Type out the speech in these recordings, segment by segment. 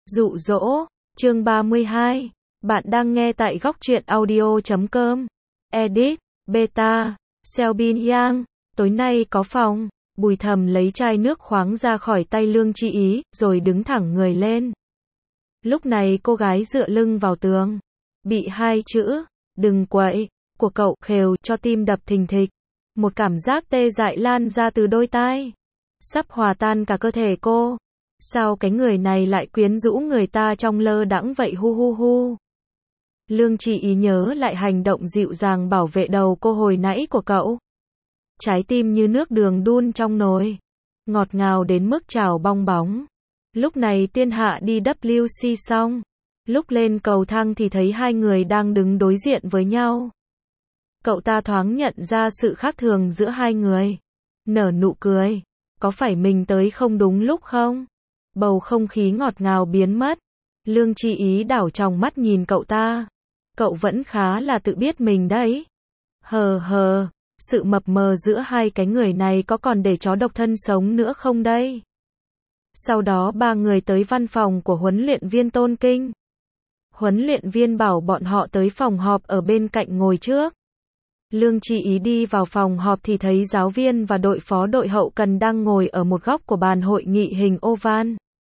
Dụ dỗ, chương 32. Bạn đang nghe tại góc truyện audio.com. Edit, Beta, Selbin Yang. Tối nay có phòng. Bùi Thầm lấy chai nước khoáng ra khỏi tay Lương Chi Ý, rồi đứng thẳng người lên. Lúc này cô gái dựa lưng vào tường. Bị hai chữ, đừng quậy, của cậu khều cho tim đập thình thịch. Một cảm giác tê dại lan ra từ đôi tai. Sắp hòa tan cả cơ thể cô. Sao cái người này lại quyến rũ người ta trong lơ đãng vậy hu hu hu. Lương Chi Ý nhớ lại hành động dịu dàng bảo vệ đầu cô hồi nãy của cậu. Trái tim như nước đường đun trong nồi. Ngọt ngào đến mức trào bong bóng. Lúc này Tiên Hạ đi WC xong. Lúc lên cầu thang thì thấy hai người đang đứng đối diện với nhau. Cậu ta thoáng nhận ra sự khác thường giữa hai người. Nở nụ cười. Có phải mình tới không đúng lúc không? Bầu không khí ngọt ngào biến mất. Lương Chi Ý đảo tròng mắt nhìn cậu ta. Cậu vẫn khá là tự biết mình đấy. Hờ hờ, sự mập mờ giữa hai cái người này có còn để chó độc thân sống nữa không đây? Sau đó ba người tới văn phòng của huấn luyện viên Tôn Kinh. Huấn luyện viên bảo bọn họ tới phòng họp ở bên cạnh ngồi trước. Lương Chi Ý đi vào phòng họp thì thấy giáo viên và đội phó đội hậu cần đang ngồi ở một góc của bàn hội nghị hình oval.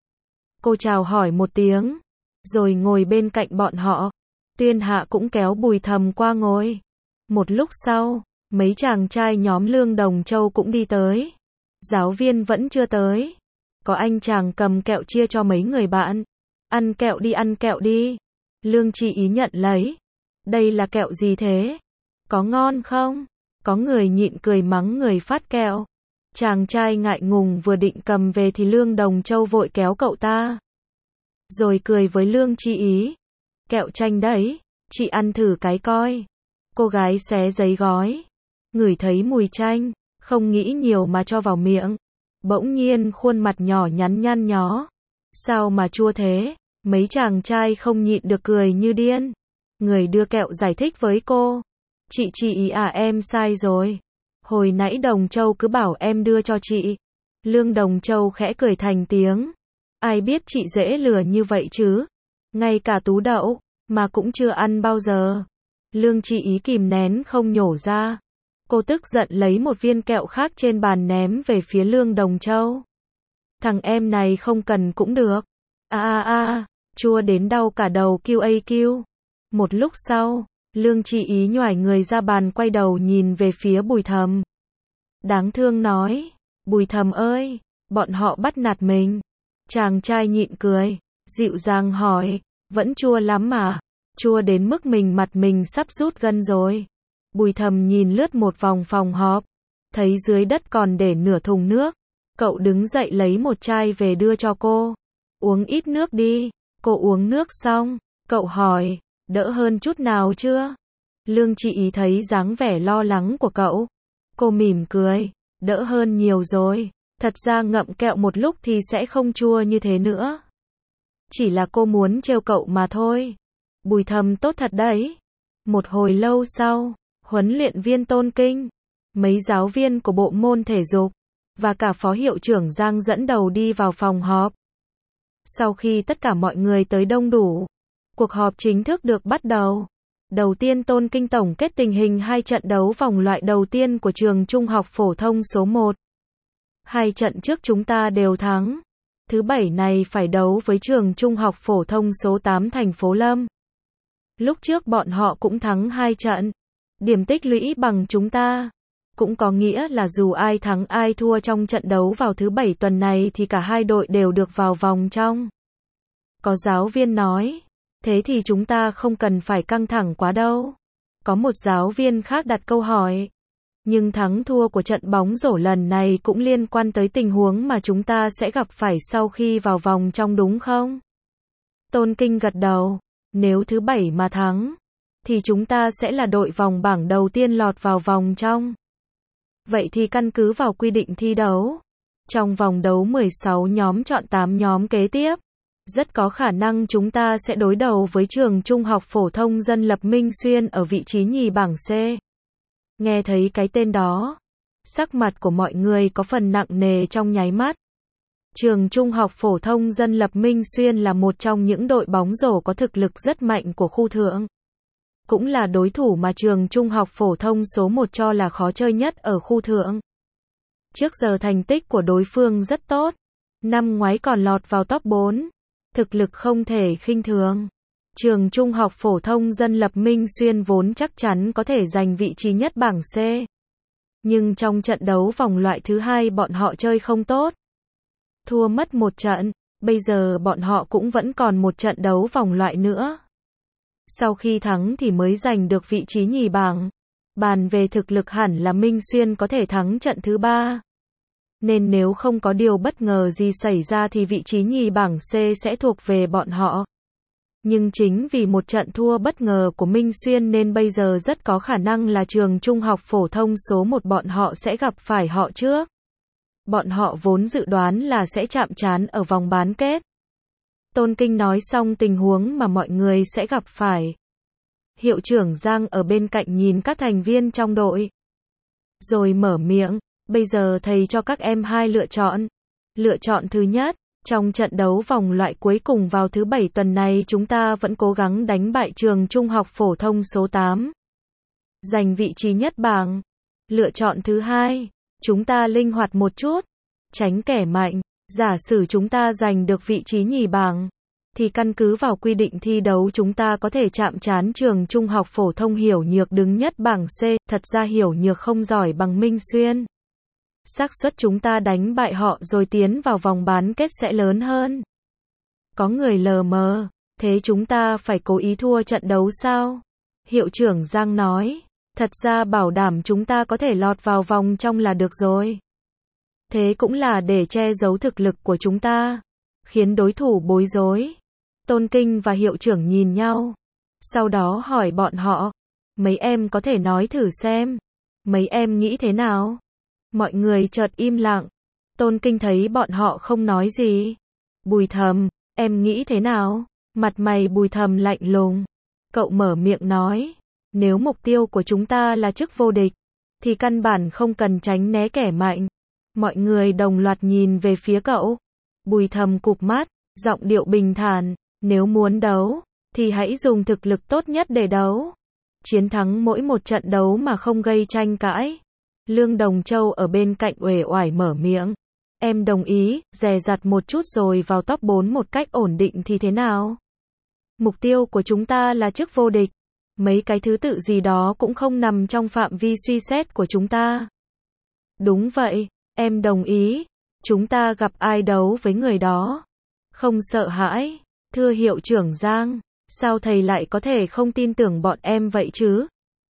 Cô chào hỏi một tiếng, rồi ngồi bên cạnh bọn họ. Tuyên Hạ cũng kéo Bùi Thầm qua ngồi. Một lúc sau, mấy chàng trai nhóm Lương Đồng Châu cũng đi tới. Giáo viên vẫn chưa tới. Có anh chàng cầm kẹo chia cho mấy người bạn. Ăn kẹo đi, ăn kẹo đi. Lương Chi Ý nhận lấy. Đây là kẹo gì thế? Có ngon không? Có người nhịn cười mắng người phát kẹo. Chàng trai ngại ngùng vừa định cầm về thì Lương Đồng Châu vội kéo cậu ta. Rồi cười với Lương Chi Ý. Kẹo chanh đấy, chị ăn thử cái coi. Cô gái xé giấy gói. Ngửi thấy mùi chanh, không nghĩ nhiều mà cho vào miệng. Bỗng nhiên khuôn mặt nhỏ nhắn nhăn nhó. Sao mà chua thế? Mấy chàng trai không nhịn được cười như điên. Người đưa kẹo giải thích với cô. Chị Ý à, em sai rồi. Hồi nãy Đồng Châu cứ bảo em đưa cho chị. Lương Đồng Châu khẽ cười thành tiếng. Ai biết chị dễ lừa như vậy chứ. Ngay cả tú đậu, mà cũng chưa ăn bao giờ. Lương Chi Ý kìm nén không nhổ ra. Cô tức giận lấy một viên kẹo khác trên bàn ném về phía Lương Đồng Châu. Thằng em này không cần cũng được. Chua đến đau cả đầu QAQ. Một lúc sau, Lương Chi Ý nhoài người ra bàn quay đầu nhìn về phía Bùi Thầm. Đáng thương nói, Bùi Thầm ơi, bọn họ bắt nạt mình. Chàng trai nhịn cười, dịu dàng hỏi, vẫn chua lắm mà, chua đến mức mặt mình sắp rút gân rồi. Bùi Thầm nhìn lướt một vòng phòng họp, thấy dưới đất còn để nửa thùng nước. Cậu đứng dậy lấy một chai về đưa cho cô. Uống ít nước đi. Cô uống nước xong, cậu hỏi, đỡ hơn chút nào chưa? Lương Chi Ý thấy dáng vẻ lo lắng của cậu. Cô mỉm cười, đỡ hơn nhiều rồi. Thật ra ngậm kẹo một lúc thì sẽ không chua như thế nữa. Chỉ là cô muốn trêu cậu mà thôi. Bùi Thầm tốt thật đấy. Một hồi lâu sau, huấn luyện viên Tôn Kinh, mấy giáo viên của bộ môn thể dục, và cả phó hiệu trưởng Giang dẫn đầu đi vào phòng họp. Sau khi tất cả mọi người tới đông đủ, cuộc họp chính thức được bắt đầu. Đầu tiên Tôn Kinh tổng kết tình hình hai trận đấu vòng loại đầu tiên của trường trung học phổ thông số 1. Hai trận trước chúng ta đều thắng. Thứ bảy này phải đấu với trường trung học phổ thông số 8 thành phố Lâm. Lúc trước bọn họ cũng thắng hai trận. Điểm tích lũy bằng chúng ta. Cũng có nghĩa là dù ai thắng ai thua trong trận đấu vào thứ bảy tuần này thì cả hai đội đều được vào vòng trong. Có giáo viên nói, thế thì chúng ta không cần phải căng thẳng quá đâu. Có một giáo viên khác đặt câu hỏi. Nhưng thắng thua của trận bóng rổ lần này cũng liên quan tới tình huống mà chúng ta sẽ gặp phải sau khi vào vòng trong đúng không? Tôn Kinh gật đầu. Nếu thứ bảy mà thắng, thì chúng ta sẽ là đội vòng bảng đầu tiên lọt vào vòng trong. Vậy thì căn cứ vào quy định thi đấu, trong vòng đấu 16 nhóm chọn 8 nhóm kế tiếp, rất có khả năng chúng ta sẽ đối đầu với trường trung học phổ thông dân lập Minh Xuyên ở vị trí nhì bảng C. Nghe thấy cái tên đó, sắc mặt của mọi người có phần nặng nề trong nháy mắt. Trường Trung học phổ thông dân lập Minh Xuyên là một trong những đội bóng rổ có thực lực rất mạnh của khu thượng. Cũng là đối thủ mà trường Trung học phổ thông số 1 cho là khó chơi nhất ở khu thượng. Trước giờ thành tích của đối phương rất tốt. Năm ngoái còn lọt vào top 4. Thực lực không thể khinh thường. Trường Trung học phổ thông dân lập Minh Xuyên vốn chắc chắn có thể giành vị trí nhất bảng C. Nhưng trong trận đấu vòng loại thứ 2 bọn họ chơi không tốt. Thua mất một trận, bây giờ bọn họ cũng vẫn còn một trận đấu vòng loại nữa. Sau khi thắng thì mới giành được vị trí nhì bảng. Bàn về thực lực hẳn là Minh Xuyên có thể thắng trận thứ 3. Nên nếu không có điều bất ngờ gì xảy ra thì vị trí nhì bảng C sẽ thuộc về bọn họ. Nhưng chính vì một trận thua bất ngờ của Minh Xuyên nên bây giờ rất có khả năng là trường Trung học phổ thông số 1 bọn họ sẽ gặp phải họ trước. Bọn họ vốn dự đoán là sẽ chạm trán ở vòng bán kết. Tôn Kinh nói xong tình huống mà mọi người sẽ gặp phải. Hiệu trưởng Giang ở bên cạnh nhìn các thành viên trong đội. Rồi mở miệng, bây giờ thầy cho các em 2 lựa chọn. Lựa chọn thứ nhất, trong trận đấu vòng loại cuối cùng vào thứ 7 tuần này chúng ta vẫn cố gắng đánh bại trường Trung học phổ thông số 8. Giành vị trí nhất bảng. Lựa chọn thứ hai, chúng ta linh hoạt một chút, tránh kẻ mạnh. Giả sử chúng ta giành được vị trí nhì bảng, thì căn cứ vào quy định thi đấu chúng ta có thể chạm trán trường Trung học phổ thông Hiểu Nhược đứng nhất bảng C. Thật ra Hiểu Nhược không giỏi bằng Minh Xuyên. Xác suất chúng ta đánh bại họ rồi tiến vào vòng bán kết sẽ lớn hơn. Có người lờ mờ, thế chúng ta phải cố ý thua trận đấu sao? Hiệu trưởng Giang nói, thật ra bảo đảm chúng ta có thể lọt vào vòng trong là được rồi. Thế cũng là để che giấu thực lực của chúng ta, khiến đối thủ bối rối. Tôn Kinh và hiệu trưởng nhìn nhau, sau đó hỏi bọn họ, mấy em có thể nói thử xem, mấy em nghĩ thế nào? Mọi người chợt im lặng. Tôn Kinh thấy bọn họ không nói gì. Bùi Thầm, em nghĩ thế nào? Mặt mày Bùi Thầm lạnh lùng. Cậu mở miệng nói, nếu mục tiêu của chúng ta là chức vô địch, thì căn bản không cần tránh né kẻ mạnh. Mọi người đồng loạt nhìn về phía cậu. Bùi Thầm cụp mắt, giọng điệu bình thản, nếu muốn đấu, thì hãy dùng thực lực tốt nhất để đấu. Chiến thắng mỗi một trận đấu mà không gây tranh cãi. Lương Đồng Châu ở bên cạnh uể oải mở miệng. Em đồng ý, dè dặt một chút rồi vào top 4 một cách ổn định thì thế nào? Mục tiêu của chúng ta là chức vô địch. Mấy cái thứ tự gì đó cũng không nằm trong phạm vi suy xét của chúng ta. Đúng vậy, em đồng ý. Chúng ta gặp ai đấu với người đó. Không sợ hãi. Thưa hiệu trưởng Giang, sao thầy lại có thể không tin tưởng bọn em vậy chứ?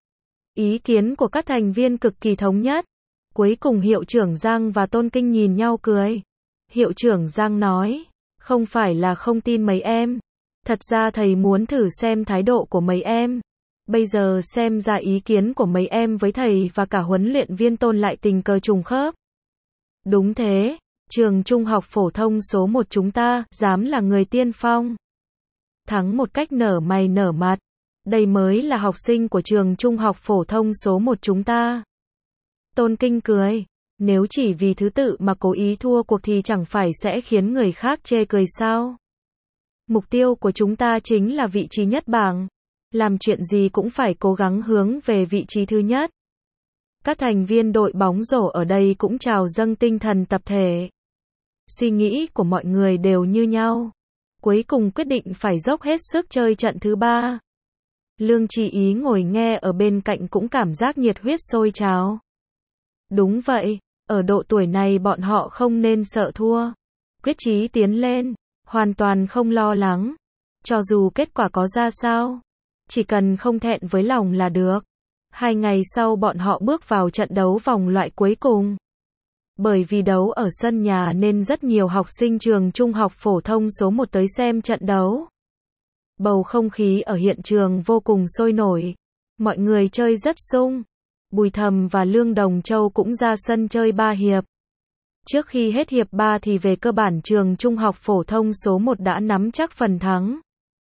Ý kiến của các thành viên cực kỳ thống nhất. Cuối cùng hiệu trưởng Giang và Tôn Kinh nhìn nhau cười. Hiệu trưởng Giang nói, không phải là không tin mấy em. Thật ra thầy muốn thử xem thái độ của mấy em. Bây giờ xem ra ý kiến của mấy em với thầy và cả huấn luyện viên Tôn lại tình cờ trùng khớp. Đúng thế, trường Trung học phổ thông số 1 chúng ta, dám là người tiên phong. Thắng một cách nở mày nở mặt. Đây mới là học sinh của trường Trung học phổ thông số 1 chúng ta. Tôn Kinh cười, nếu chỉ vì thứ tự mà cố ý thua cuộc thì chẳng phải sẽ khiến người khác chê cười sao? Mục tiêu của chúng ta chính là vị trí nhất bảng. Làm chuyện gì cũng phải cố gắng hướng về vị trí thứ nhất. Các thành viên đội bóng rổ ở đây cũng trào dâng tinh thần tập thể. Suy nghĩ của mọi người đều như nhau. Cuối cùng quyết định phải dốc hết sức chơi trận thứ 3. Lương Chi Ý ngồi nghe ở bên cạnh cũng cảm giác nhiệt huyết sôi trào. Đúng vậy, ở độ tuổi này bọn họ không nên sợ thua. Quyết chí tiến lên, hoàn toàn không lo lắng. Cho dù kết quả có ra sao, chỉ cần không thẹn với lòng là được. 2 ngày sau bọn họ bước vào trận đấu vòng loại cuối cùng. Bởi vì đấu ở sân nhà nên rất nhiều học sinh trường Trung học phổ thông số 1 tới xem trận đấu. Bầu không khí ở hiện trường vô cùng sôi nổi. Mọi người chơi rất sung. Bùi Thầm và Lương Đồng Châu cũng ra sân chơi 3 hiệp. Trước khi hết hiệp 3 thì về cơ bản trường Trung học phổ thông số 1 đã nắm chắc phần thắng.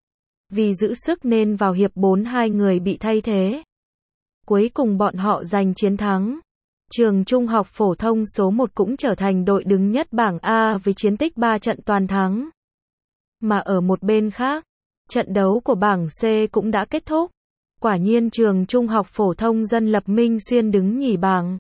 Vì giữ sức nên vào hiệp 4 2 người bị thay thế. Cuối cùng bọn họ giành chiến thắng. Trường Trung học phổ thông số 1 cũng trở thành đội đứng nhất bảng A với chiến tích 3 trận toàn thắng. Mà ở một bên khác, trận đấu của bảng C cũng đã kết thúc. Quả nhiên trường Trung học phổ thông dân lập Minh Xuyên đứng nhì bảng,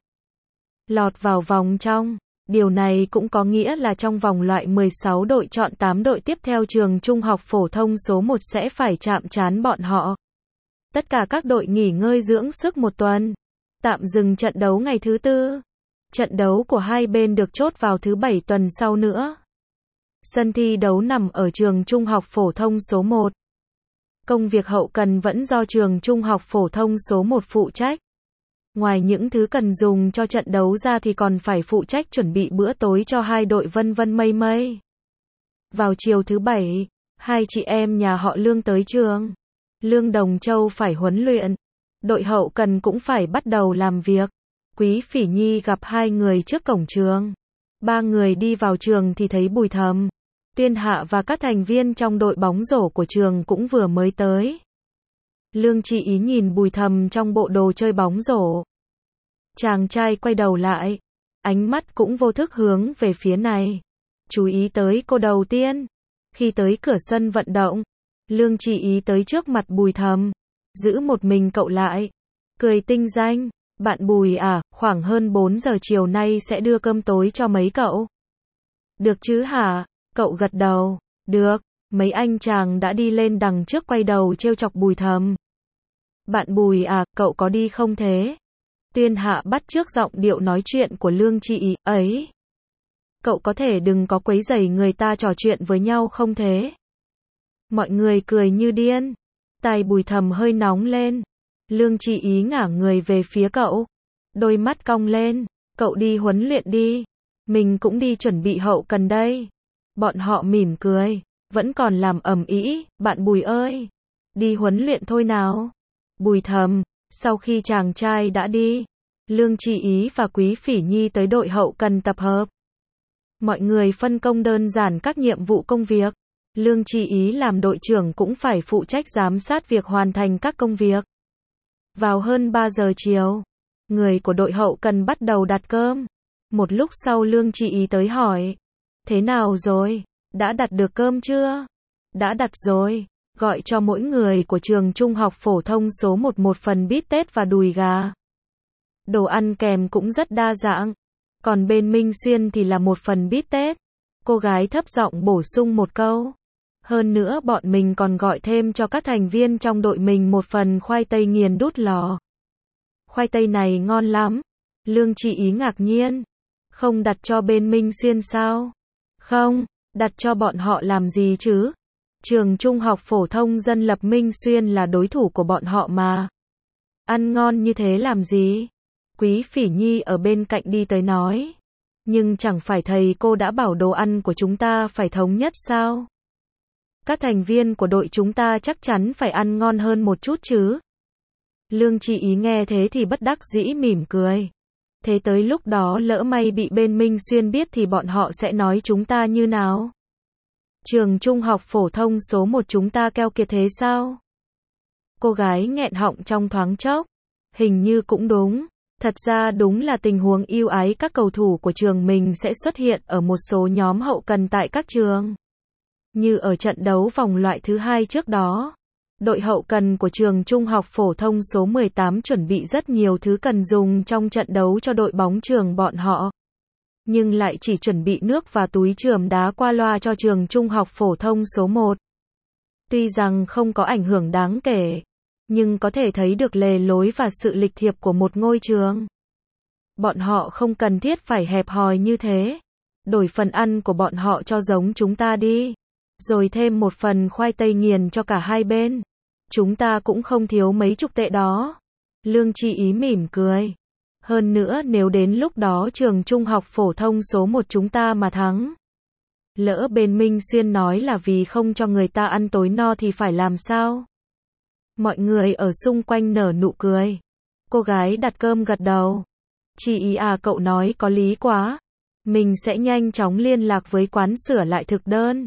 lọt vào vòng trong. Điều này cũng có nghĩa là trong vòng loại 16 đội chọn 8 đội tiếp theo trường Trung học phổ thông số 1 sẽ phải chạm trán bọn họ. Tất cả các đội nghỉ ngơi dưỡng sức một tuần, tạm dừng trận đấu ngày thứ Tư. Trận đấu của hai bên được chốt vào thứ Bảy tuần sau nữa. Sân thi đấu nằm ở trường Trung học phổ thông số 1. Công việc hậu cần vẫn do trường Trung học phổ thông số 1 phụ trách. Ngoài những thứ cần dùng cho trận đấu ra thì còn phải phụ trách chuẩn bị bữa tối cho hai đội vân vân mây mây. Vào chiều thứ Bảy, hai chị em nhà họ Lương tới trường. Lương Đồng Châu phải huấn luyện. Đội hậu cần cũng phải bắt đầu làm việc. Quý Phỉ Nhi gặp hai người trước cổng trường. Ba người đi vào trường thì thấy Bùi Thầm, Tuyên Hạ và các thành viên trong đội bóng rổ của trường cũng vừa mới tới. Lương Chị Ý nhìn Bùi Thầm trong bộ đồ chơi bóng rổ. Chàng trai quay đầu lại, ánh mắt cũng vô thức hướng về phía này. Chú ý tới cô đầu tiên. Khi tới cửa sân vận động, Lương Chị Ý tới trước mặt Bùi Thầm, giữ một mình cậu lại, cười tinh danh. Bạn Bùi à, khoảng hơn 4 giờ chiều nay sẽ đưa cơm tối cho mấy cậu. Được chứ hả? Cậu gật đầu. Được. Mấy anh chàng đã đi lên đằng trước quay đầu trêu chọc Bùi Thầm. Bạn Bùi à, cậu có đi không thế? Tuyên Hạ bắt chước giọng điệu nói chuyện của Lương Chị Ý ấy. Cậu có thể đừng có quấy rầy người ta trò chuyện với nhau không thế? Mọi người cười như điên. Tai Bùi Thầm hơi nóng lên. Lương Chị Ý ngả người về phía cậu. Đôi mắt cong lên. Cậu đi huấn luyện đi. Mình cũng đi chuẩn bị hậu cần đây. Bọn họ mỉm cười. Vẫn còn làm ầm ĩ. Bạn Bùi ơi, đi huấn luyện thôi nào. Bùi Thầm. Sau khi chàng trai đã đi, Lương Chị Ý và Quý Phỉ Nhi tới đội hậu cần tập hợp. Mọi người phân công đơn giản các nhiệm vụ công việc. Lương Chị Ý làm đội trưởng cũng phải phụ trách giám sát việc hoàn thành các công việc. Vào hơn 3 giờ chiều, người của đội hậu cần bắt đầu đặt cơm. Một lúc sau Lương Chị Ý tới hỏi. Thế nào rồi? Đã đặt được cơm chưa? Đã đặt rồi. Gọi cho mỗi người của trường Trung học phổ thông số 1 một phần bít tết và đùi gà. Đồ ăn kèm cũng rất đa dạng. Còn bên Minh Xuyên thì là một phần bít tết. Cô gái thấp giọng bổ sung một câu. Hơn nữa bọn mình còn gọi thêm cho các thành viên trong đội mình một phần khoai tây nghiền đút lò. Khoai tây này ngon lắm. Lương Chị Ý ngạc nhiên. Không đặt cho bên Minh Xuyên sao? Không, đặt cho bọn họ làm gì chứ? Trường Trung học phổ thông dân lập Minh Xuyên là đối thủ của bọn họ mà. Ăn ngon như thế làm gì? Quý Phỉ Nhi ở bên cạnh đi tới nói. Nhưng chẳng phải thầy cô đã bảo đồ ăn của chúng ta phải thống nhất sao? Các thành viên của đội chúng ta chắc chắn phải ăn ngon hơn một chút chứ. Lương Chị Ý nghe thế thì bất đắc dĩ mỉm cười. Thế tới lúc đó lỡ may bị bên Minh Xuyên biết thì bọn họ sẽ nói chúng ta như nào? Trường Trung học phổ thông số 1 chúng ta keo kiệt thế sao? Cô gái nghẹn họng trong thoáng chốc. Hình như cũng đúng. Thật ra đúng là tình huống ưu ái các cầu thủ của trường mình sẽ xuất hiện ở một số nhóm hậu cần tại các trường. Như ở trận đấu vòng loại thứ 2 trước đó. Đội hậu cần của trường Trung học phổ thông số 18 chuẩn bị rất nhiều thứ cần dùng trong trận đấu cho đội bóng trường bọn họ. Nhưng lại chỉ chuẩn bị nước và túi chườm đá qua loa cho trường Trung học phổ thông số 1. Tuy rằng không có ảnh hưởng đáng kể, nhưng có thể thấy được lề lối và sự lịch thiệp của một ngôi trường. Bọn họ không cần thiết phải hẹp hòi như thế. Đổi phần ăn của bọn họ cho giống chúng ta đi. Rồi thêm một phần khoai tây nghiền cho cả hai bên. Chúng ta cũng không thiếu mấy chục tệ đó. Lương Chị Ý mỉm cười. Hơn nữa nếu đến lúc đó trường Trung học phổ thông số 1 chúng ta mà thắng. Lỡ bên Minh Xuyên nói là vì không cho người ta ăn tối no thì phải làm sao? Mọi người ở xung quanh nở nụ cười. Cô gái đặt cơm gật đầu. Chị Ý à, cậu nói có lý quá. Mình sẽ nhanh chóng liên lạc với quán sửa lại thực đơn.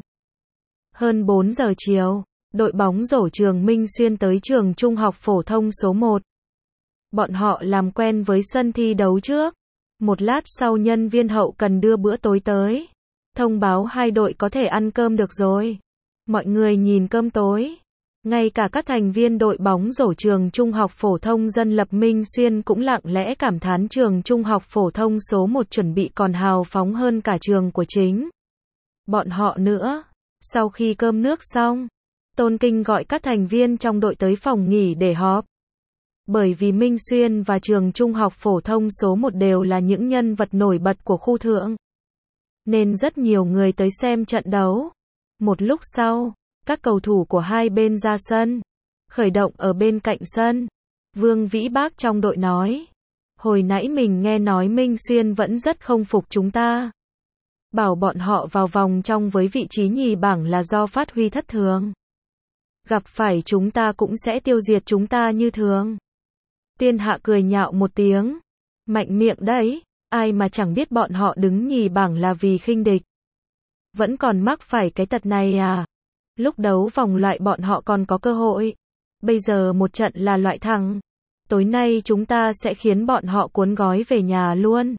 Hơn 4 giờ chiều, đội bóng rổ trường Minh Xuyên tới trường Trung học phổ thông số 1. Bọn họ làm quen với sân thi đấu trước. Một lát sau nhân viên hậu cần đưa bữa tối tới. Thông báo hai đội có thể ăn cơm được rồi. Mọi người nhìn cơm tối. Ngay cả các thành viên đội bóng rổ trường Trung học phổ thông dân lập Minh Xuyên cũng lặng lẽ cảm thán trường Trung học phổ thông số 1 chuẩn bị còn hào phóng hơn cả trường của chính bọn họ nữa. Sau khi cơm nước xong, Tôn Kinh gọi các thành viên trong đội tới phòng nghỉ để họp. Bởi vì Minh Xuyên và trường Trung học phổ thông số 1 đều là những nhân vật nổi bật của khu thượng, nên rất nhiều người tới xem trận đấu. Một lúc sau, các cầu thủ của hai bên ra sân, khởi động ở bên cạnh sân. Vương Vĩ Bác trong đội nói, hồi nãy mình nghe nói Minh Xuyên vẫn rất không phục chúng ta. Bảo bọn họ vào vòng trong với vị trí nhì bảng là do phát huy thất thường. Gặp phải chúng ta cũng sẽ tiêu diệt chúng ta như thường. Tiên Hạ cười nhạo một tiếng. Mạnh miệng đấy, ai mà chẳng biết bọn họ đứng nhì bảng là vì khinh địch. Vẫn còn mắc phải cái tật này à? Lúc đấu vòng loại bọn họ còn có cơ hội. Bây giờ một trận là loại thắng. Tối nay chúng ta sẽ khiến bọn họ cuốn gói về nhà luôn.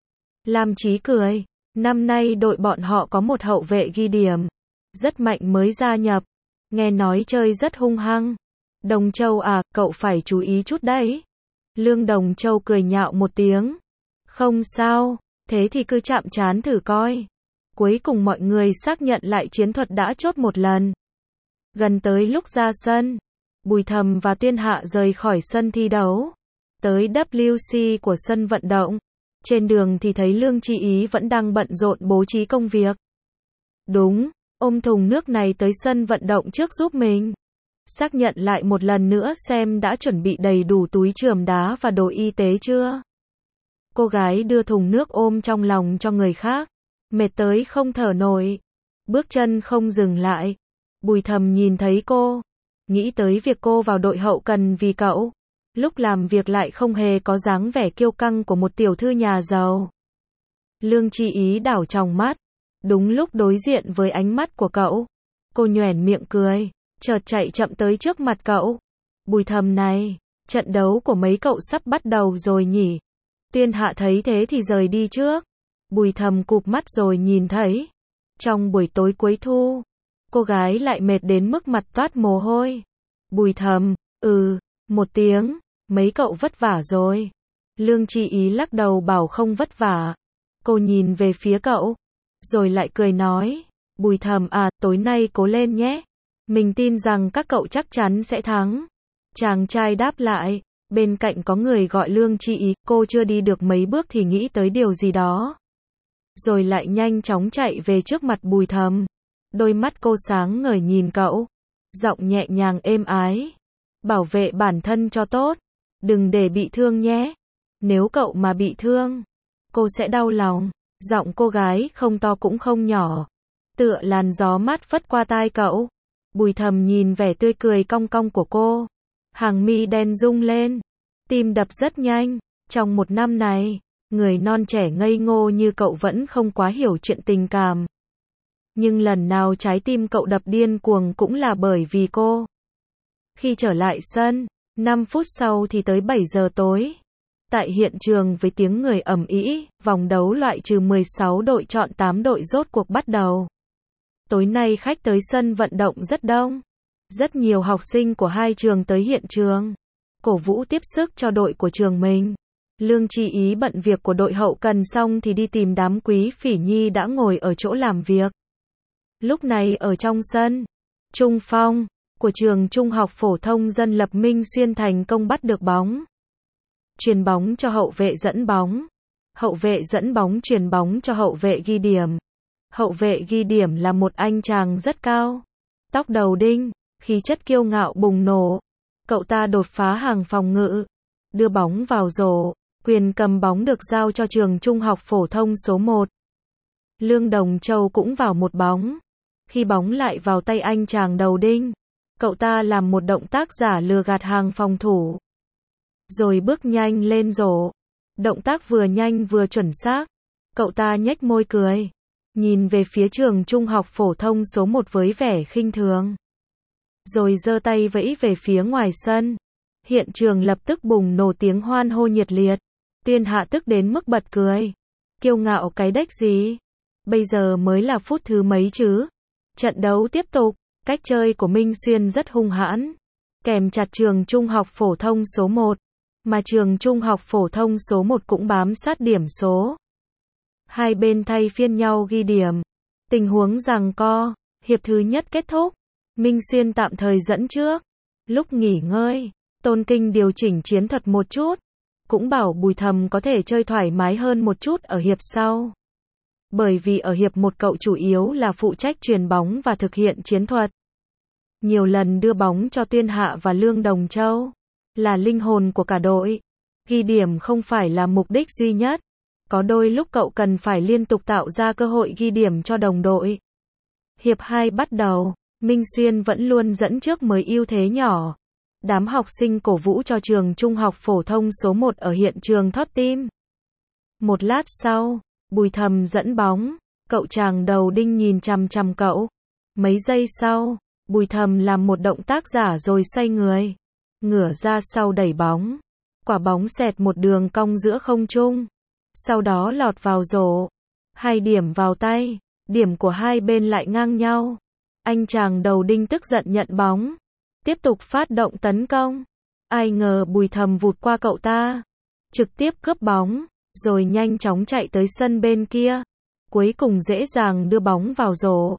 Lam Chí cười. Năm nay đội bọn họ có một hậu vệ ghi điểm. Rất mạnh mới gia nhập. Nghe nói chơi rất hung hăng. Đồng Châu à, cậu phải chú ý chút đấy. Lương Đồng Châu cười nhạo một tiếng. Không sao, thế thì cứ chạm trán thử coi. Cuối cùng mọi người xác nhận lại chiến thuật đã chốt một lần. Gần tới lúc ra sân, Bùi Thầm và Tiên Hạ rời khỏi sân thi đấu. Tới WC của sân vận động. Trên đường thì thấy Lương Chi Ý vẫn đang bận rộn bố trí công việc. Đúng, ôm thùng nước này tới sân vận động trước giúp mình. Xác nhận lại một lần nữa xem đã chuẩn bị đầy đủ túi chườm đá và đồ y tế chưa. Cô gái đưa thùng nước ôm trong lòng cho người khác. Mệt tới không thở nổi. Bước chân không dừng lại. Bùi Thầm nhìn thấy cô. Nghĩ tới việc cô vào đội hậu cần vì cậu. Lúc làm việc lại không hề có dáng vẻ kiêu căng của một tiểu thư nhà giàu. Lương Chi Ý đảo tròng mắt. Đúng lúc đối diện với ánh mắt của cậu. Cô nhoẻn miệng cười. Chợt chạy chậm tới trước mặt cậu. Bùi Thầm này, trận đấu của mấy cậu sắp bắt đầu rồi nhỉ? Tiên Hạ thấy thế thì rời đi trước. Bùi Thầm cụp mắt rồi nhìn thấy. Trong buổi tối cuối thu, cô gái lại mệt đến mức mặt toát mồ hôi. Bùi Thầm, một tiếng, mấy cậu vất vả rồi. Lương Chi Ý lắc đầu bảo không vất vả. Cô nhìn về phía cậu, rồi lại cười nói, Bùi Thầm à, tối nay cố lên nhé. Mình tin rằng các cậu chắc chắn sẽ thắng. Chàng trai đáp lại, bên cạnh có người gọi Lương Chi Ý, cô chưa đi được mấy bước thì nghĩ tới điều gì đó. Rồi lại nhanh chóng chạy về trước mặt Bùi Thầm. Đôi mắt cô sáng ngời nhìn cậu. Giọng nhẹ nhàng êm ái. Bảo vệ bản thân cho tốt. Đừng để bị thương nhé. Nếu cậu mà bị thương, cô sẽ đau lòng. Giọng cô gái không to cũng không nhỏ. Tựa làn gió mát phất qua tai cậu. Bùi Thầm nhìn vẻ tươi cười cong cong của cô. Hàng mi đen rung lên. Tim đập rất nhanh. Trong một năm này, người non trẻ ngây ngô như cậu vẫn không quá hiểu chuyện tình cảm. Nhưng lần nào trái tim cậu đập điên cuồng cũng là bởi vì cô. Khi trở lại sân, 5 phút sau thì tới 7 giờ tối. Tại hiện trường với tiếng người ầm ĩ, vòng đấu loại trừ 16 đội chọn 8 đội rốt cuộc bắt đầu. Tối nay khách tới sân vận động rất đông. Rất nhiều học sinh của hai trường tới hiện trường. Cổ vũ tiếp sức cho đội của trường mình. Lương Chi Ý bận việc của đội hậu cần xong thì đi tìm đám Quý Phỉ Nhi đã ngồi ở chỗ làm việc. Lúc này ở trong sân, Trung Phong của trường Trung học phổ thông dân lập Minh Xuyên thành công bắt được bóng. Chuyền bóng cho hậu vệ dẫn bóng. Hậu vệ dẫn bóng chuyền bóng cho hậu vệ ghi điểm. Hậu vệ ghi điểm là một anh chàng rất cao. Tóc đầu đinh, khí chất kiêu ngạo bùng nổ. Cậu ta đột phá hàng phòng ngự. Đưa bóng vào rổ. Quyền cầm bóng được giao cho trường Trung học phổ thông số 1. Lương Đồng Châu cũng vào một bóng. Khi bóng lại vào tay anh chàng đầu đinh, cậu ta làm một động tác giả lừa gạt hàng phòng thủ. Rồi bước nhanh lên rổ. Động tác vừa nhanh vừa chuẩn xác. Cậu ta nhếch môi cười. Nhìn về phía trường Trung học phổ thông số 1 với vẻ khinh thường. Rồi giơ tay vẫy về phía ngoài sân. Hiện trường lập tức bùng nổ tiếng hoan hô nhiệt liệt. Tiên Hạ tức đến mức bật cười. Kiêu ngạo cái đếch gì? Bây giờ mới là phút thứ mấy chứ? Trận đấu tiếp tục, cách chơi của Minh Xuyên rất hung hãn. Kèm chặt trường trung học phổ thông số 1. Mà trường trung học phổ thông số 1 cũng bám sát điểm số. Hai bên thay phiên nhau ghi điểm. Tình huống giằng co, hiệp thứ nhất kết thúc. Minh Xuyên tạm thời dẫn trước. Lúc nghỉ ngơi, Tôn Kinh điều chỉnh chiến thuật một chút. Cũng bảo Bùi Thầm có thể chơi thoải mái hơn một chút ở hiệp sau. Bởi vì ở hiệp 1 cậu chủ yếu là phụ trách chuyền bóng và thực hiện chiến thuật. Nhiều lần đưa bóng cho Tiên Hạ và Lương Đồng Châu. Là linh hồn của cả đội. Ghi điểm không phải là mục đích duy nhất. Có đôi lúc cậu cần phải liên tục tạo ra cơ hội ghi điểm cho đồng đội. Hiệp 2 bắt đầu, Minh Xuyên vẫn luôn dẫn trước mới ưu thế nhỏ. Đám học sinh cổ vũ cho trường trung học phổ thông số 1 ở hiện trường thót tim. Một lát sau, Bùi Thầm dẫn bóng, cậu chàng đầu đinh nhìn chằm chằm cậu. Mấy giây sau, Bùi Thầm làm một động tác giả rồi xoay người, ngửa ra sau đẩy bóng. Quả bóng xẹt một đường cong giữa không trung, sau đó lọt vào rổ. 2 điểm vào tay, điểm của hai bên lại ngang nhau. Anh chàng đầu đinh tức giận nhận bóng, tiếp tục phát động tấn công. Ai ngờ Bùi Thầm vụt qua cậu ta, trực tiếp cướp bóng, rồi nhanh chóng chạy tới sân bên kia. Cuối cùng dễ dàng đưa bóng vào rổ.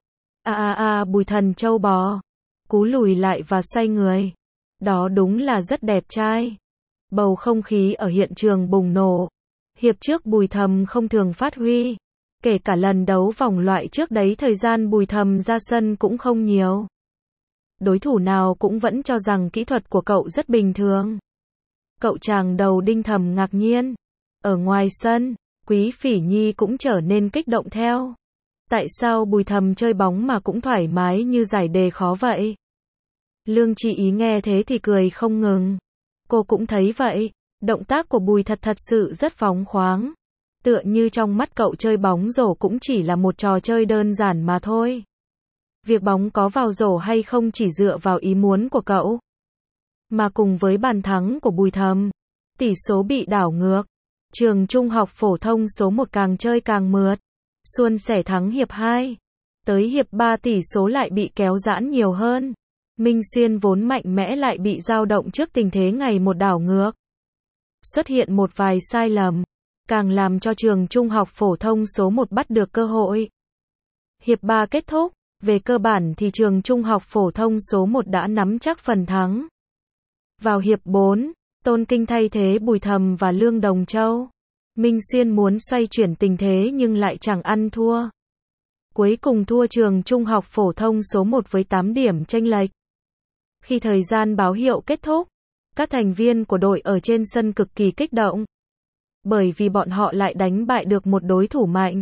Bùi Thần trâu bò. Cú lùi lại và xoay người. Đó đúng là rất đẹp trai. Bầu không khí ở hiện trường bùng nổ. Hiệp trước Bùi Thầm không thường phát huy. Kể cả lần đấu vòng loại trước đấy thời gian Bùi Thầm ra sân cũng không nhiều. Đối thủ nào cũng vẫn cho rằng kỹ thuật của cậu rất bình thường. Cậu chàng đầu đinh thầm ngạc nhiên. Ở ngoài sân, Quý Phỉ Nhi cũng trở nên kích động theo. Tại sao Bùi Thầm chơi bóng mà cũng thoải mái như giải đề khó vậy? Lương Chị Ý nghe thế thì cười không ngừng. Cô cũng thấy vậy, động tác của Bùi thật sự rất phóng khoáng. Tựa như trong mắt cậu chơi bóng rổ cũng chỉ là một trò chơi đơn giản mà thôi. Việc bóng có vào rổ hay không chỉ dựa vào ý muốn của cậu. Mà cùng với bàn thắng của Bùi Thầm, tỷ số bị đảo ngược. Trường trung học phổ thông số 1 càng chơi càng mượt. Suôn sẻ thắng hiệp 2. Tới hiệp 3 tỷ số lại bị kéo giãn nhiều hơn. Minh Xuyên vốn mạnh mẽ lại bị dao động trước tình thế ngày một đảo ngược. Xuất hiện một vài sai lầm, càng làm cho trường trung học phổ thông số 1 bắt được cơ hội. Hiệp 3 kết thúc, về cơ bản thì trường trung học phổ thông số 1 đã nắm chắc phần thắng. Vào hiệp 4, Tôn Kinh thay thế Bùi Thầm và Lương Đồng Châu. Minh Xuyên muốn xoay chuyển tình thế nhưng lại chẳng ăn thua. Cuối cùng thua trường trung học phổ thông số 1 với 8 điểm chênh lệch. Khi thời gian báo hiệu kết thúc, các thành viên của đội ở trên sân cực kỳ kích động. Bởi vì bọn họ lại đánh bại được một đối thủ mạnh.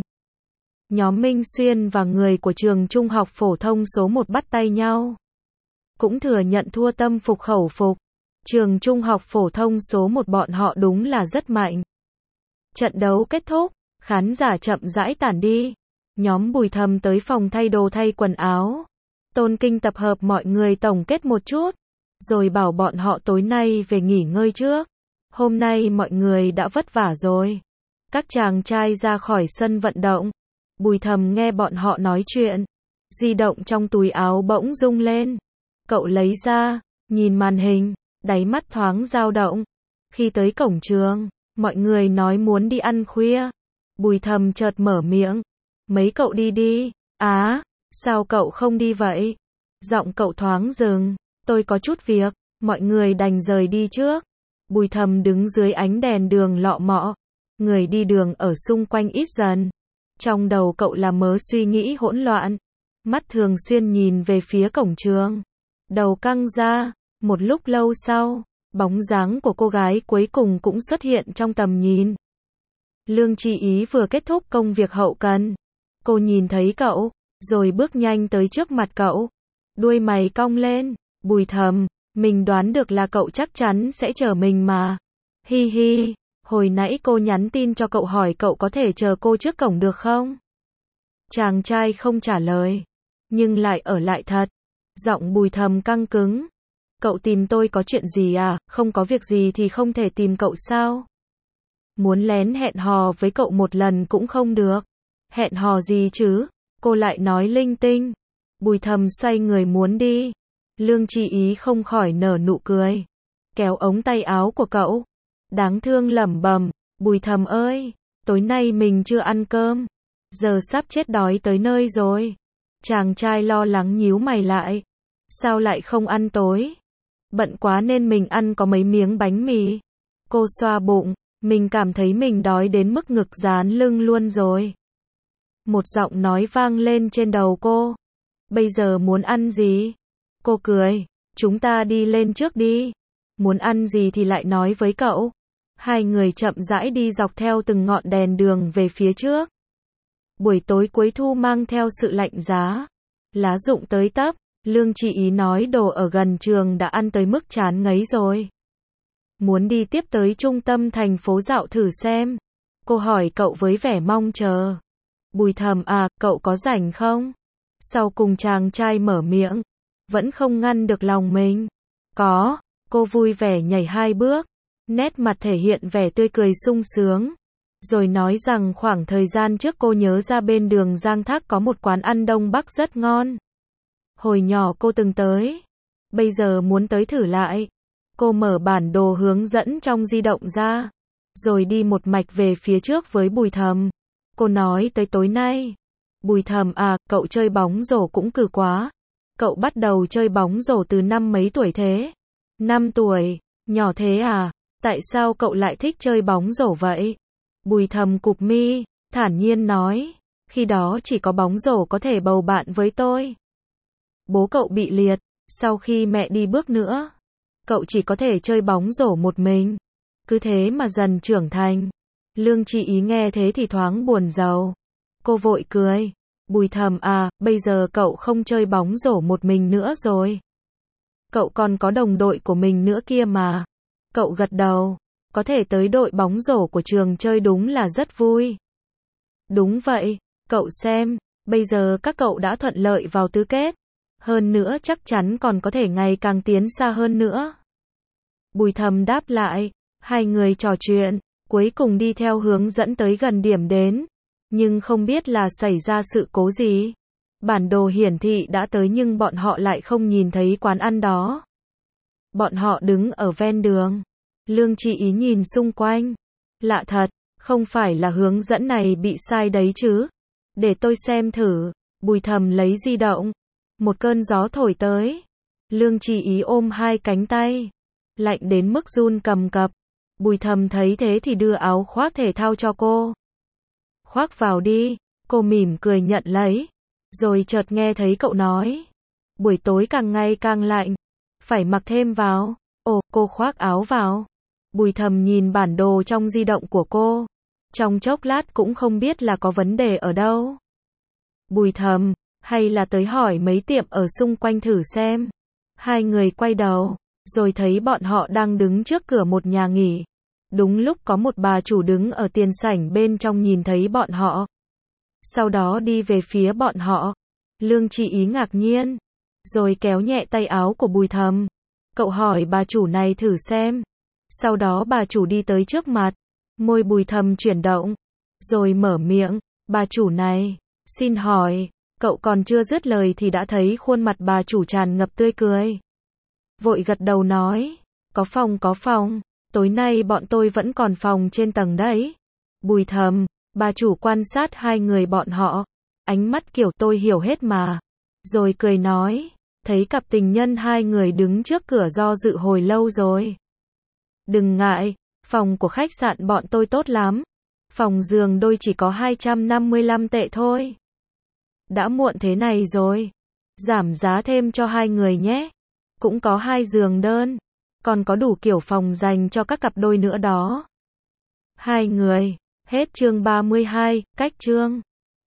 Nhóm Minh Xuyên và người của trường trung học phổ thông số 1 bắt tay nhau. Cũng thừa nhận thua tâm phục khẩu phục. Trường trung học phổ thông số 1 bọn họ đúng là rất mạnh. Trận đấu kết thúc, khán giả chậm rãi tản đi. Nhóm Bùi Thầm tới phòng thay đồ thay quần áo. Tôn Kinh tập hợp mọi người tổng kết một chút, rồi bảo bọn họ tối nay về nghỉ ngơi trước. Hôm nay mọi người đã vất vả rồi. Các chàng trai ra khỏi sân vận động. Bùi Thầm nghe bọn họ nói chuyện. Di động trong túi áo bỗng rung lên. Cậu lấy ra, nhìn màn hình, đáy mắt thoáng dao động. Khi tới cổng trường, mọi người nói muốn đi ăn khuya. Bùi Thầm chợt mở miệng. Mấy cậu đi đi. Sao cậu không đi vậy? Giọng cậu thoáng dừng. Tôi có chút việc, mọi người đành rời đi trước. Bùi Thầm đứng dưới ánh đèn đường lọ mọ. Người đi đường ở xung quanh ít dần. Trong đầu cậu là mớ suy nghĩ hỗn loạn. Mắt thường xuyên nhìn về phía cổng trường. Đầu căng ra. Một lúc lâu sau, bóng dáng của cô gái cuối cùng cũng xuất hiện trong tầm nhìn. Lương Chi Ý vừa kết thúc công việc hậu cần. Cô nhìn thấy cậu, rồi bước nhanh tới trước mặt cậu. Đuôi mày cong lên. Bùi Thầm, mình đoán được là cậu chắc chắn sẽ chờ mình mà. Hi hi, hồi nãy cô nhắn tin cho cậu hỏi cậu có thể chờ cô trước cổng được không? Chàng trai không trả lời, nhưng lại ở lại thật. Giọng Bùi Thầm căng cứng. Cậu tìm tôi có chuyện gì à? Không có việc gì thì không thể tìm cậu sao? Muốn lén hẹn hò với cậu một lần cũng không được. Hẹn hò gì chứ? Cô lại nói linh tinh. Bùi Thầm xoay người muốn đi. Lương Chi Ý không khỏi nở nụ cười. Kéo ống tay áo của cậu. Đáng thương lẩm bẩm, Bùi Thầm ơi, tối nay mình chưa ăn cơm. Giờ sắp chết đói tới nơi rồi. Chàng trai lo lắng nhíu mày lại. Sao lại không ăn tối? Bận quá nên mình ăn có mấy miếng bánh mì. Cô xoa bụng, mình cảm thấy mình đói đến mức ngực dán lưng luôn rồi. Một giọng nói vang lên trên đầu cô. Bây giờ muốn ăn gì? Cô cười, chúng ta đi lên trước đi. Muốn ăn gì thì lại nói với cậu. Hai người chậm rãi đi dọc theo từng ngọn đèn đường về phía trước. Buổi tối cuối thu mang theo sự lạnh giá. Lá rụng tới tấp, Lương Chi Ý nói đồ ở gần trường đã ăn tới mức chán ngấy rồi. Muốn đi tiếp tới trung tâm thành phố dạo thử xem. Cô hỏi cậu với vẻ mong chờ. Bùi Thầm à, cậu có rảnh không? Sau cùng chàng trai mở miệng. Vẫn không ngăn được lòng mình. Có, cô vui vẻ nhảy 2 bước. Nét mặt thể hiện vẻ tươi cười sung sướng. Rồi nói rằng khoảng thời gian trước cô nhớ ra bên đường Giang Thác có một quán ăn Đông Bắc rất ngon. Hồi nhỏ cô từng tới. Bây giờ muốn tới thử lại. Cô mở bản đồ hướng dẫn trong di động ra. Rồi đi một mạch về phía trước với Bùi Thầm. Cô nói tới tối nay. Bùi Thầm à, cậu chơi bóng rổ cũng cừ quá. Cậu bắt đầu chơi bóng rổ từ năm mấy tuổi thế? 5 tuổi, nhỏ thế à? Tại sao cậu lại thích chơi bóng rổ vậy? Bùi Thầm cụp mi, thản nhiên nói. Khi đó chỉ có bóng rổ có thể bầu bạn với tôi. Bố cậu bị liệt, sau khi mẹ đi bước nữa. Cậu chỉ có thể chơi bóng rổ một mình. Cứ thế mà dần trưởng thành. Lương Chi Ý nghe thế thì thoáng buồn rầu. Cô vội cười. Bùi Thầm à, bây giờ cậu không chơi bóng rổ một mình nữa rồi. Cậu còn có đồng đội của mình nữa kia mà. Cậu gật đầu. Có thể tới đội bóng rổ của trường chơi đúng là rất vui. Đúng vậy, cậu xem, bây giờ các cậu đã thuận lợi vào tứ kết. Hơn nữa chắc chắn còn có thể ngày càng tiến xa hơn nữa. Bùi Thầm đáp lại, hai người trò chuyện, cuối cùng đi theo hướng dẫn tới gần điểm đến. Nhưng không biết là xảy ra sự cố gì. Bản đồ hiển thị đã tới nhưng bọn họ lại không nhìn thấy quán ăn đó. Bọn họ đứng ở ven đường. Lương Chi Ý nhìn xung quanh. Lạ thật, không phải là hướng dẫn này bị sai đấy chứ. Để tôi xem thử. Bùi Thầm lấy di động. Một cơn gió thổi tới. Lương Chi Ý ôm hai cánh tay. Lạnh đến mức run cầm cập. Bùi Thầm thấy thế thì đưa áo khoác thể thao cho cô. Khoác vào đi. Cô mỉm cười nhận lấy. Rồi chợt nghe thấy cậu nói. Buổi tối càng ngày càng lạnh. Phải mặc thêm vào. Ồ, cô khoác áo vào. Bùi Thầm nhìn bản đồ trong di động của cô. Trong chốc lát cũng không biết là có vấn đề ở đâu. Bùi Thầm, hay là tới hỏi mấy tiệm ở xung quanh thử xem. Hai người quay đầu, rồi thấy bọn họ đang đứng trước cửa một nhà nghỉ. Đúng lúc có một bà chủ đứng ở tiền sảnh bên trong nhìn thấy bọn họ. Sau đó đi về phía bọn họ. Lương Chi Ý ngạc nhiên. Rồi kéo nhẹ tay áo của Bùi Thầm. Cậu hỏi bà chủ này thử xem. Sau đó bà chủ đi tới trước mặt. Môi Bùi Thầm chuyển động. Rồi mở miệng. Bà chủ này, xin hỏi. Cậu còn chưa dứt lời thì đã thấy khuôn mặt bà chủ tràn ngập tươi cười. Vội gật đầu nói. Có phòng. Tối nay bọn tôi vẫn còn phòng trên tầng đấy. Bùi Thầm, bà chủ quan sát hai người bọn họ. Ánh mắt kiểu tôi hiểu hết mà. Rồi cười nói. Thấy cặp tình nhân hai người đứng trước cửa do dự hồi lâu rồi. Đừng ngại, phòng của khách sạn bọn tôi tốt lắm. Phòng giường đôi chỉ có 255 tệ thôi. Đã muộn thế này rồi. Giảm giá thêm cho hai người nhé. Cũng có 2 giường đơn. Còn có đủ kiểu phòng dành cho các cặp đôi nữa đó. Hai người. Hết chương 32, cách chương.